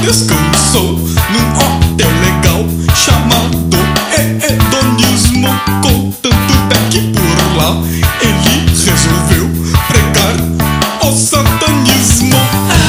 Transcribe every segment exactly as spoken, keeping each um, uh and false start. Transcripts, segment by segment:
descansou num hotel legal chamado hedonismo. Contanto é que por lá ele resolveu pregar o satanismo.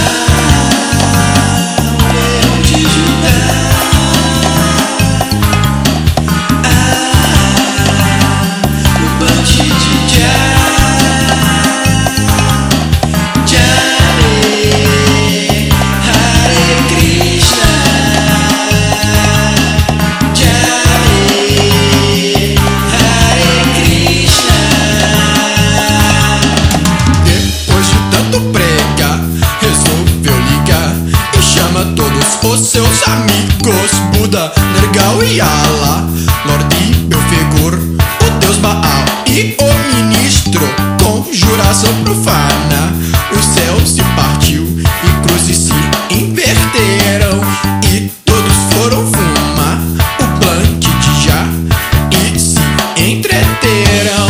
Os seus amigos Buda, Nergal e Allah, Lorde Belfegor, o deus Baal e o ministro. Conjuração profana, o céu se partiu e cruzes se inverteram e todos foram fumar o blanque de já e se entreteram.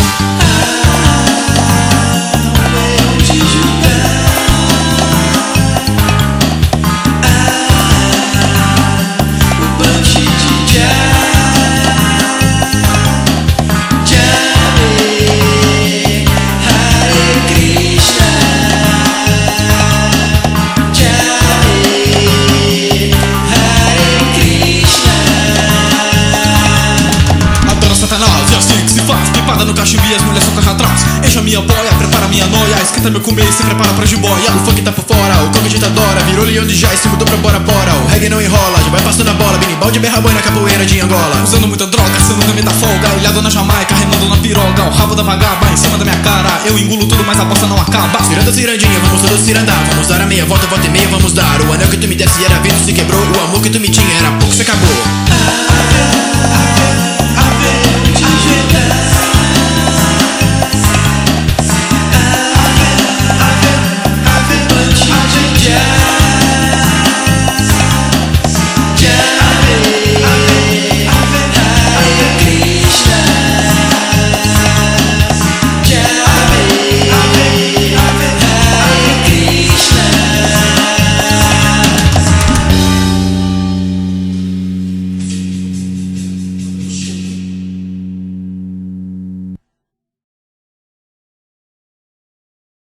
No cachimbo e as mulheres só correm atrás. Enche a minha boia, prepara minha noia, esquenta meu comer e se prepara pra jiboia. O funk tá por fora, o coque tá adora, virou leão de já e se mudou pra bora bora. O reggae não enrola, já vai passando a bola, binimbal de berra boi na capoeira de Angola. Usando muita droga, sendo também da folga, ilhado na Jamaica, remando na piroga. O rabo da vagaba em cima da minha cara, eu engulo tudo mas a bosta não acaba. Ciranda, cirandinha, vamos todos cirandar, vamos dar a meia volta, volta e meia, vamos dar. O anel que tu me desse era vento, se quebrou, o amor que tu me tinha era